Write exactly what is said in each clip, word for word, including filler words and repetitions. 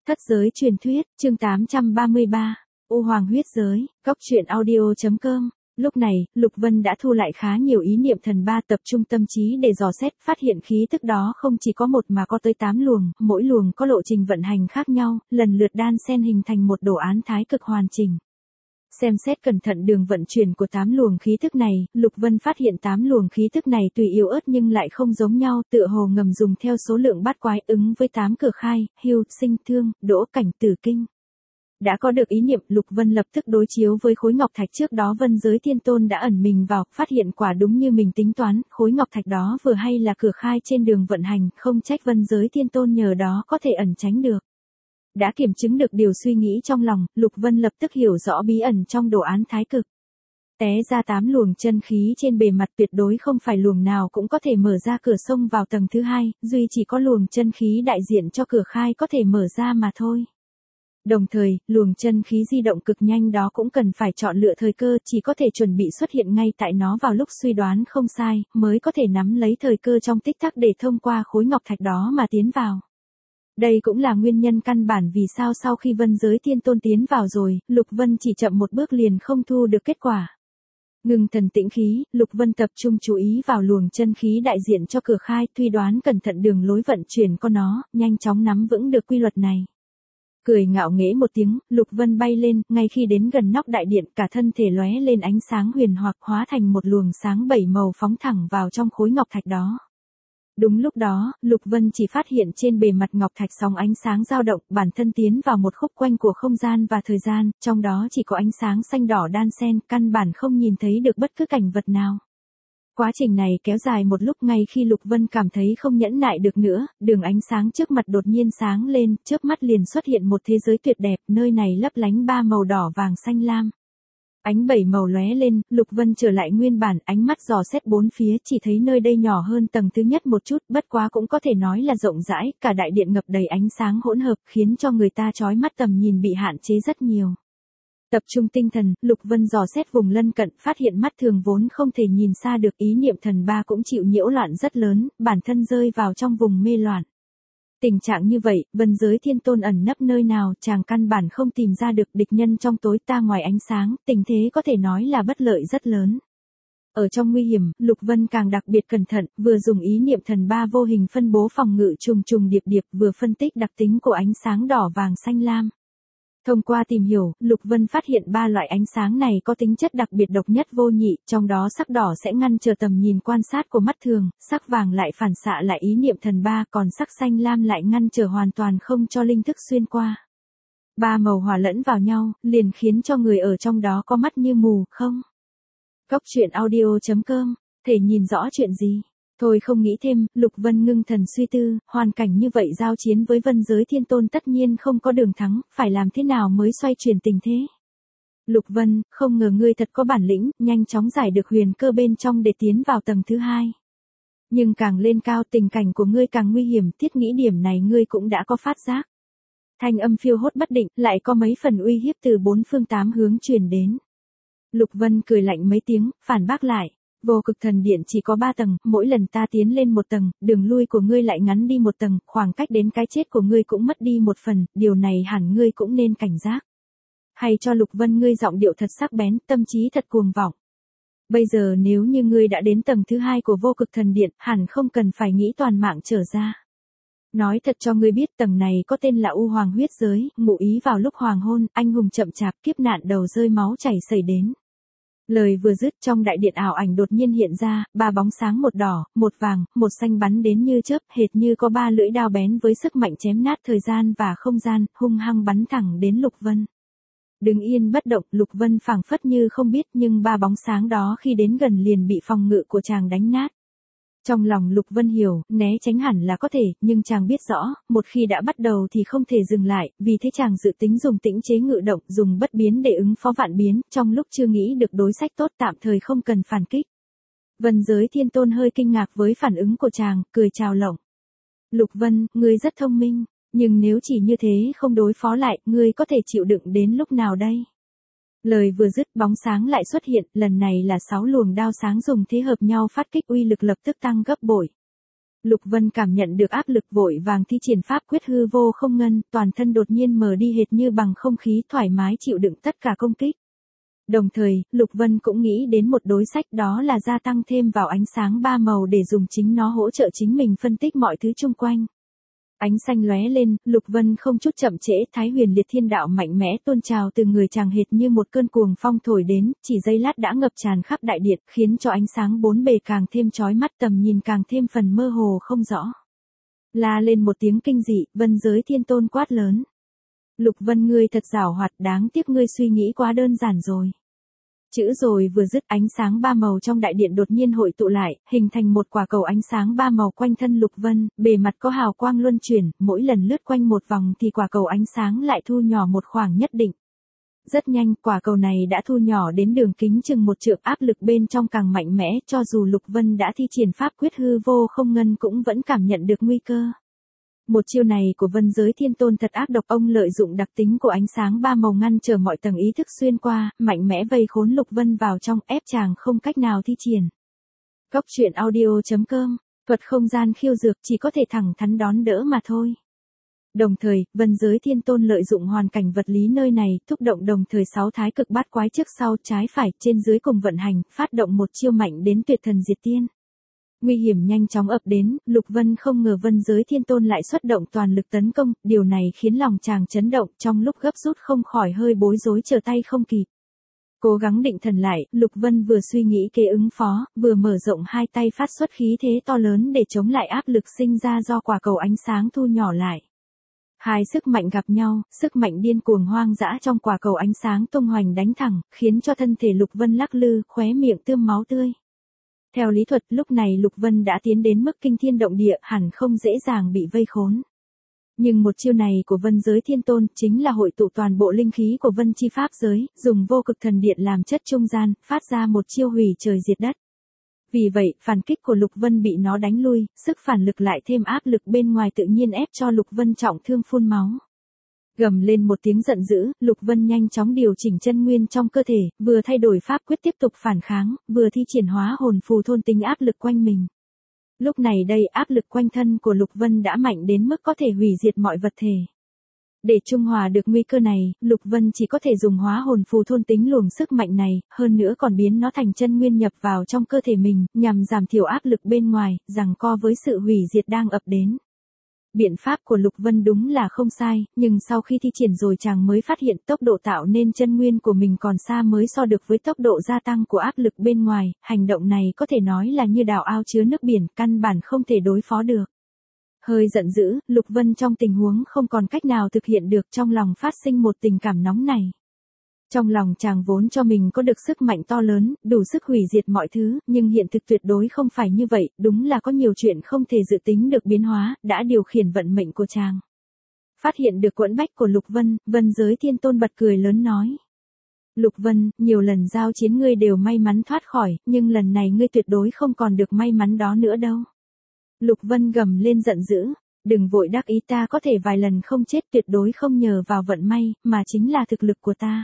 Thất giới truyền thuyết, chương tám trăm ba mươi ba, U Hoàng huyết giới, Cốc truyện audio.com. Lúc này, Lục Vân đã thu lại khá nhiều ý niệm thần ba, tập trung tâm trí để dò xét, phát hiện khí tức đó không chỉ có một mà có tới tám luồng, mỗi luồng có lộ trình vận hành khác nhau, lần lượt đan xen hình thành một đồ án thái cực hoàn chỉnh. Xem xét cẩn thận đường vận chuyển của tám luồng khí tức này, Lục Vân phát hiện tám luồng khí tức này tuy yếu ớt nhưng lại không giống nhau, tựa hồ ngầm dùng theo số lượng bát quái ứng với tám cửa khai, hưu, sinh, thương, đỗ, cảnh, tử, kinh. Đã có được ý niệm, Lục Vân lập tức đối chiếu với khối ngọc thạch trước đó Vân Giới Thiên Tôn đã ẩn mình vào, phát hiện quả đúng như mình tính toán, khối ngọc thạch đó vừa hay là cửa khai trên đường vận hành, không trách Vân Giới Thiên Tôn nhờ đó có thể ẩn tránh được. Đã kiểm chứng được điều suy nghĩ trong lòng, Lục Vân lập tức hiểu rõ bí ẩn trong đồ án thái cực. Té ra tám luồng chân khí trên bề mặt tuyệt đối không phải luồng nào cũng có thể mở ra cửa sông vào tầng thứ hai, duy chỉ có luồng chân khí đại diện cho cửa khai có thể mở ra mà thôi. Đồng thời, luồng chân khí di động cực nhanh đó cũng cần phải chọn lựa thời cơ, chỉ có thể chuẩn bị xuất hiện ngay tại nó vào lúc suy đoán không sai, mới có thể nắm lấy thời cơ trong tích tắc để thông qua khối ngọc thạch đó mà tiến vào. Đây cũng là nguyên nhân căn bản vì sao sau khi Vân Giới Thiên Tôn tiến vào rồi, Lục Vân chỉ chậm một bước liền không thu được kết quả. Ngừng thần tĩnh khí, Lục Vân tập trung chú ý vào luồng chân khí đại diện cho cửa khai, suy đoán cẩn thận đường lối vận chuyển của nó, nhanh chóng nắm vững được quy luật này. Cười ngạo nghễ một tiếng, Lục Vân bay lên, ngay khi đến gần nóc đại điện, cả thân thể lóe lên ánh sáng huyền hoặc hóa thành một luồng sáng bảy màu phóng thẳng vào trong khối ngọc thạch đó. Đúng lúc đó, Lục Vân chỉ phát hiện trên bề mặt ngọc thạch sóng ánh sáng dao động, bản thân tiến vào một khúc quanh của không gian và thời gian, trong đó chỉ có ánh sáng xanh đỏ đan xen, căn bản không nhìn thấy được bất cứ cảnh vật nào. Quá trình này kéo dài một lúc, ngay khi Lục Vân cảm thấy không nhẫn nại được nữa, đường ánh sáng trước mặt đột nhiên sáng lên, chớp mắt liền xuất hiện một thế giới tuyệt đẹp, nơi này lấp lánh ba màu đỏ vàng xanh lam. Ánh bảy màu lóe lên, Lục Vân trở lại nguyên bản, ánh mắt dò xét bốn phía, chỉ thấy nơi đây nhỏ hơn tầng thứ nhất một chút, bất quá cũng có thể nói là rộng rãi, cả đại điện ngập đầy ánh sáng hỗn hợp, khiến cho người ta chói mắt, tầm nhìn bị hạn chế rất nhiều. Tập trung tinh thần, Lục Vân dò xét vùng lân cận, phát hiện mắt thường vốn không thể nhìn xa được, ý niệm thần ba cũng chịu nhiễu loạn rất lớn, bản thân rơi vào trong vùng mê loạn. Tình trạng như vậy, Vân Giới Thiên Tôn ẩn nấp nơi nào, chàng căn bản không tìm ra được, địch nhân trong tối ta ngoài ánh sáng, tình thế có thể nói là bất lợi rất lớn. Ở trong nguy hiểm, Lục Vân càng đặc biệt cẩn thận, vừa dùng ý niệm thần ba vô hình phân bố phòng ngự trùng trùng điệp điệp, vừa phân tích đặc tính của ánh sáng đỏ vàng xanh lam. Thông qua tìm hiểu, Lục Vân phát hiện ba loại ánh sáng này có tính chất đặc biệt độc nhất vô nhị, trong đó sắc đỏ sẽ ngăn trở tầm nhìn quan sát của mắt thường, sắc vàng lại phản xạ lại ý niệm thần ba, còn sắc xanh lam lại ngăn trở hoàn toàn không cho linh thức xuyên qua. Ba màu hòa lẫn vào nhau, liền khiến cho người ở trong đó có mắt như mù, không? Cốc truyện audio.com, thể nhìn rõ chuyện gì? Thôi không nghĩ thêm, Lục Vân ngưng thần suy tư, hoàn cảnh như vậy giao chiến với Vân Giới Thiên Tôn tất nhiên không có đường thắng, phải làm thế nào mới xoay chuyển tình thế. Lục Vân, không ngờ ngươi thật có bản lĩnh, nhanh chóng giải được huyền cơ bên trong để tiến vào tầng thứ hai. Nhưng càng lên cao tình cảnh của ngươi càng nguy hiểm, thiết nghĩ điểm này ngươi cũng đã có phát giác. Thanh âm phiêu hốt bất định, lại có mấy phần uy hiếp từ bốn phương tám hướng truyền đến. Lục Vân cười lạnh mấy tiếng, phản bác lại. Vô cực thần điện chỉ có ba tầng, mỗi lần ta tiến lên một tầng, đường lui của ngươi lại ngắn đi một tầng, khoảng cách đến cái chết của ngươi cũng mất đi một phần, điều này hẳn ngươi cũng nên cảnh giác. Hay cho Lục Vân ngươi giọng điệu thật sắc bén, tâm trí thật cuồng vọng. Bây giờ nếu như ngươi đã đến tầng thứ hai của vô cực thần điện, hẳn không cần phải nghĩ toàn mạng trở ra. Nói thật cho ngươi biết, tầng này có tên là U Hoàng huyết giới, ngụ ý vào lúc hoàng hôn, anh hùng chậm chạp, kiếp nạn đầu rơi máu chảy xảy đến. Lời vừa dứt, trong đại điện ảo ảnh đột nhiên hiện ra, ba bóng sáng, một đỏ, một vàng, một xanh bắn đến như chớp, hệt như có ba lưỡi đao bén với sức mạnh chém nát thời gian và không gian, hung hăng bắn thẳng đến Lục Vân. Đứng yên bất động, Lục Vân phảng phất như không biết, nhưng ba bóng sáng đó khi đến gần liền bị phòng ngự của chàng đánh nát. Trong lòng Lục Vân hiểu, né tránh hẳn là có thể, nhưng chàng biết rõ, một khi đã bắt đầu thì không thể dừng lại, vì thế chàng dự tính dùng tĩnh chế ngự động, dùng bất biến để ứng phó vạn biến, trong lúc chưa nghĩ được đối sách tốt tạm thời không cần phản kích. Vân Giới Thiên Tôn hơi kinh ngạc với phản ứng của chàng, cười chào lỏng. Lục Vân, ngươi rất thông minh, nhưng nếu chỉ như thế không đối phó lại, ngươi có thể chịu đựng đến lúc nào đây? Lời vừa dứt, bóng sáng lại xuất hiện, lần này là sáu luồng đao sáng dùng thế hợp nhau phát kích, uy lực lập tức tăng gấp bội. Lục Vân cảm nhận được áp lực vội vàng thi triển pháp quyết hư vô không ngân, toàn thân đột nhiên mờ đi hệt như bằng không khí thoải mái chịu đựng tất cả công kích. Đồng thời, Lục Vân cũng nghĩ đến một đối sách, đó là gia tăng thêm vào ánh sáng ba màu để dùng chính nó hỗ trợ chính mình phân tích mọi thứ chung quanh. Ánh xanh lóe lên, Lục Vân không chút chậm trễ, Thái Huyền Liệt Thiên Đạo mạnh mẽ tuôn trào từ người chàng hệt như một cơn cuồng phong thổi đến, chỉ giây lát đã ngập tràn khắp đại điện, khiến cho ánh sáng bốn bề càng thêm chói mắt, tầm nhìn càng thêm phần mơ hồ không rõ. La lên một tiếng kinh dị, Vân Giới Thiên Tôn quát lớn. Lục Vân, ngươi thật giảo hoạt, đáng tiếc ngươi suy nghĩ quá đơn giản rồi. Chữ rồi vừa dứt, ánh sáng ba màu trong đại điện đột nhiên hội tụ lại, hình thành một quả cầu ánh sáng ba màu quanh thân Lục Vân, bề mặt có hào quang luân chuyển, mỗi lần lướt quanh một vòng thì quả cầu ánh sáng lại thu nhỏ một khoảng nhất định. Rất nhanh, quả cầu này đã thu nhỏ đến đường kính chừng một trượng, áp lực bên trong càng mạnh mẽ, cho dù Lục Vân đã thi triển pháp quyết hư vô không ngân cũng vẫn cảm nhận được nguy cơ. Một chiêu này của Vân Giới Thiên Tôn thật ác độc, ông lợi dụng đặc tính của ánh sáng ba màu ngăn trở mọi tầng ý thức xuyên qua, mạnh mẽ vây khốn Lục Vân vào trong, ép chàng không cách nào thi triển. Cốc truyện audio chấm com, thuật không gian khiêu dược, chỉ có thể thẳng thắn đón đỡ mà thôi. Đồng thời, Vân Giới Thiên Tôn lợi dụng hoàn cảnh vật lý nơi này, thúc động đồng thời sáu thái cực bát quái trước sau trái phải, trên dưới cùng vận hành, phát động một chiêu mạnh đến tuyệt thần diệt tiên. Nguy hiểm nhanh chóng ập đến, Lục Vân không ngờ Vân Giới Thiên Tôn lại xuất động toàn lực tấn công, điều này khiến lòng chàng chấn động, trong lúc gấp rút không khỏi hơi bối rối, trở tay không kịp. Cố gắng định thần lại, Lục Vân vừa suy nghĩ kế ứng phó, vừa mở rộng hai tay phát xuất khí thế to lớn để chống lại áp lực sinh ra do quả cầu ánh sáng thu nhỏ lại. Hai sức mạnh gặp nhau, sức mạnh điên cuồng hoang dã trong quả cầu ánh sáng tung hoành đánh thẳng, khiến cho thân thể Lục Vân lắc lư, khóe miệng tươm máu tươi. Theo lý thuật, lúc này Lục Vân đã tiến đến mức kinh thiên động địa, hẳn không dễ dàng bị vây khốn. Nhưng một chiêu này của Vân Giới Thiên Tôn chính là hội tụ toàn bộ linh khí của Vân Chi Pháp Giới, dùng vô cực thần điện làm chất trung gian, phát ra một chiêu hủy trời diệt đất. Vì vậy, phản kích của Lục Vân bị nó đánh lui, sức phản lực lại thêm áp lực bên ngoài tự nhiên ép cho Lục Vân trọng thương phun máu. Gầm lên một tiếng giận dữ, Lục Vân nhanh chóng điều chỉnh chân nguyên trong cơ thể, vừa thay đổi pháp quyết tiếp tục phản kháng, vừa thi triển hóa hồn phù thôn tính áp lực quanh mình. Lúc này đây, áp lực quanh thân của Lục Vân đã mạnh đến mức có thể hủy diệt mọi vật thể. Để trung hòa được nguy cơ này, Lục Vân chỉ có thể dùng hóa hồn phù thôn tính luồng sức mạnh này, hơn nữa còn biến nó thành chân nguyên nhập vào trong cơ thể mình, nhằm giảm thiểu áp lực bên ngoài, giằng co với sự hủy diệt đang ập đến. Biện pháp của Lục Vân đúng là không sai, nhưng sau khi thi triển rồi chàng mới phát hiện tốc độ tạo nên chân nguyên của mình còn xa mới so được với tốc độ gia tăng của áp lực bên ngoài, hành động này có thể nói là như đào ao chứa nước biển, căn bản không thể đối phó được. Hơi giận dữ, Lục Vân trong tình huống không còn cách nào thực hiện được, trong lòng phát sinh một tình cảm nóng này. Trong lòng chàng vốn cho mình có được sức mạnh to lớn, đủ sức hủy diệt mọi thứ, nhưng hiện thực tuyệt đối không phải như vậy, đúng là có nhiều chuyện không thể dự tính được biến hóa, đã điều khiển vận mệnh của chàng. Phát hiện được quẫn bách của Lục Vân, Vân Giới Thiên Tôn bật cười lớn nói. Lục Vân, nhiều lần giao chiến ngươi đều may mắn thoát khỏi, nhưng lần này ngươi tuyệt đối không còn được may mắn đó nữa đâu. Lục Vân gầm lên giận dữ, đừng vội đắc ý, ta có thể vài lần không chết tuyệt đối không nhờ vào vận may, mà chính là thực lực của ta.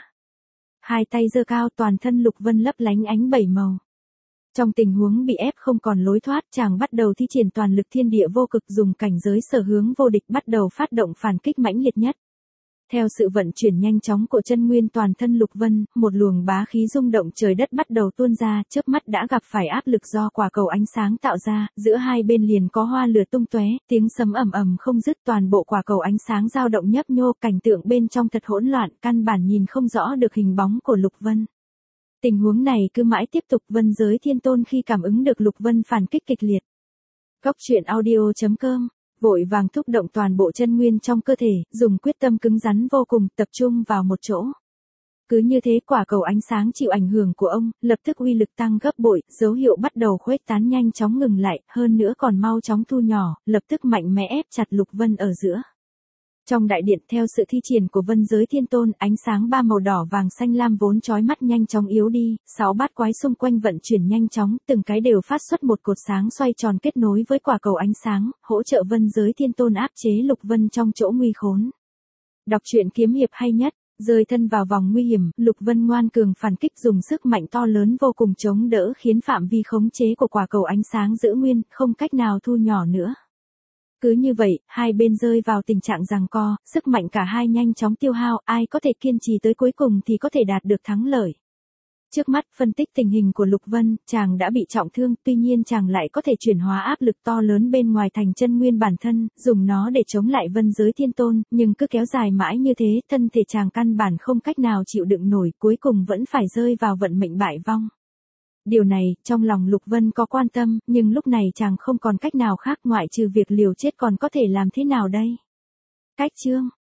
Hai tay giơ cao, toàn thân Lục Vân lấp lánh ánh bảy màu. Trong tình huống bị ép không còn lối thoát, chàng bắt đầu thi triển toàn lực thiên địa vô cực, dùng cảnh giới sở hướng vô địch bắt đầu phát động phản kích mãnh liệt nhất. Theo sự vận chuyển nhanh chóng của chân nguyên toàn thân Lục Vân, một luồng bá khí rung động trời đất bắt đầu tuôn ra, chớp mắt đã gặp phải áp lực do quả cầu ánh sáng tạo ra, giữa hai bên liền có hoa lửa tung tóe, tiếng sấm ầm ầm không dứt, toàn bộ quả cầu ánh sáng dao động nhấp nhô, cảnh tượng bên trong thật hỗn loạn, căn bản nhìn không rõ được hình bóng của Lục Vân. Tình huống này cứ mãi tiếp tục, Vân Giới Thiên Tôn khi cảm ứng được Lục Vân phản kích kịch liệt. Cốc truyện audio chấm com vội vàng thúc động toàn bộ chân nguyên trong cơ thể, dùng quyết tâm cứng rắn vô cùng, tập trung vào một chỗ. Cứ như thế, quả cầu ánh sáng chịu ảnh hưởng của ông, lập tức uy lực tăng gấp bội, dấu hiệu bắt đầu khuếch tán nhanh chóng ngừng lại, hơn nữa còn mau chóng thu nhỏ, lập tức mạnh mẽ ép chặt Lục Vân ở giữa. Trong đại điện, theo sự thi triển của Vân Giới Thiên Tôn, ánh sáng ba màu đỏ vàng xanh lam vốn chói mắt nhanh chóng yếu đi, sáu bát quái xung quanh vận chuyển nhanh chóng, từng cái đều phát xuất một cột sáng xoay tròn kết nối với quả cầu ánh sáng, hỗ trợ Vân Giới Thiên Tôn áp chế Lục Vân trong chỗ nguy khốn. Đọc truyện kiếm hiệp hay nhất. Rơi thân vào vòng nguy hiểm, Lục Vân ngoan cường phản kích dùng sức mạnh to lớn vô cùng chống đỡ khiến phạm vi khống chế của quả cầu ánh sáng giữ nguyên, không cách nào thu nhỏ nữa. Cứ như vậy, hai bên rơi vào tình trạng giằng co, sức mạnh cả hai nhanh chóng tiêu hao, ai có thể kiên trì tới cuối cùng thì có thể đạt được thắng lợi. Trước mắt, phân tích tình hình của Lục Vân, chàng đã bị trọng thương, tuy nhiên chàng lại có thể chuyển hóa áp lực to lớn bên ngoài thành chân nguyên bản thân, dùng nó để chống lại vân giới thiên tôn, nhưng cứ kéo dài mãi như thế, thân thể chàng căn bản không cách nào chịu đựng nổi, cuối cùng vẫn phải rơi vào vận mệnh bại vong. Điều này, trong lòng Lục Vân có quan tâm, nhưng lúc này chàng không còn cách nào khác ngoại trừ việc liều chết còn có thể làm thế nào đây? Cách chương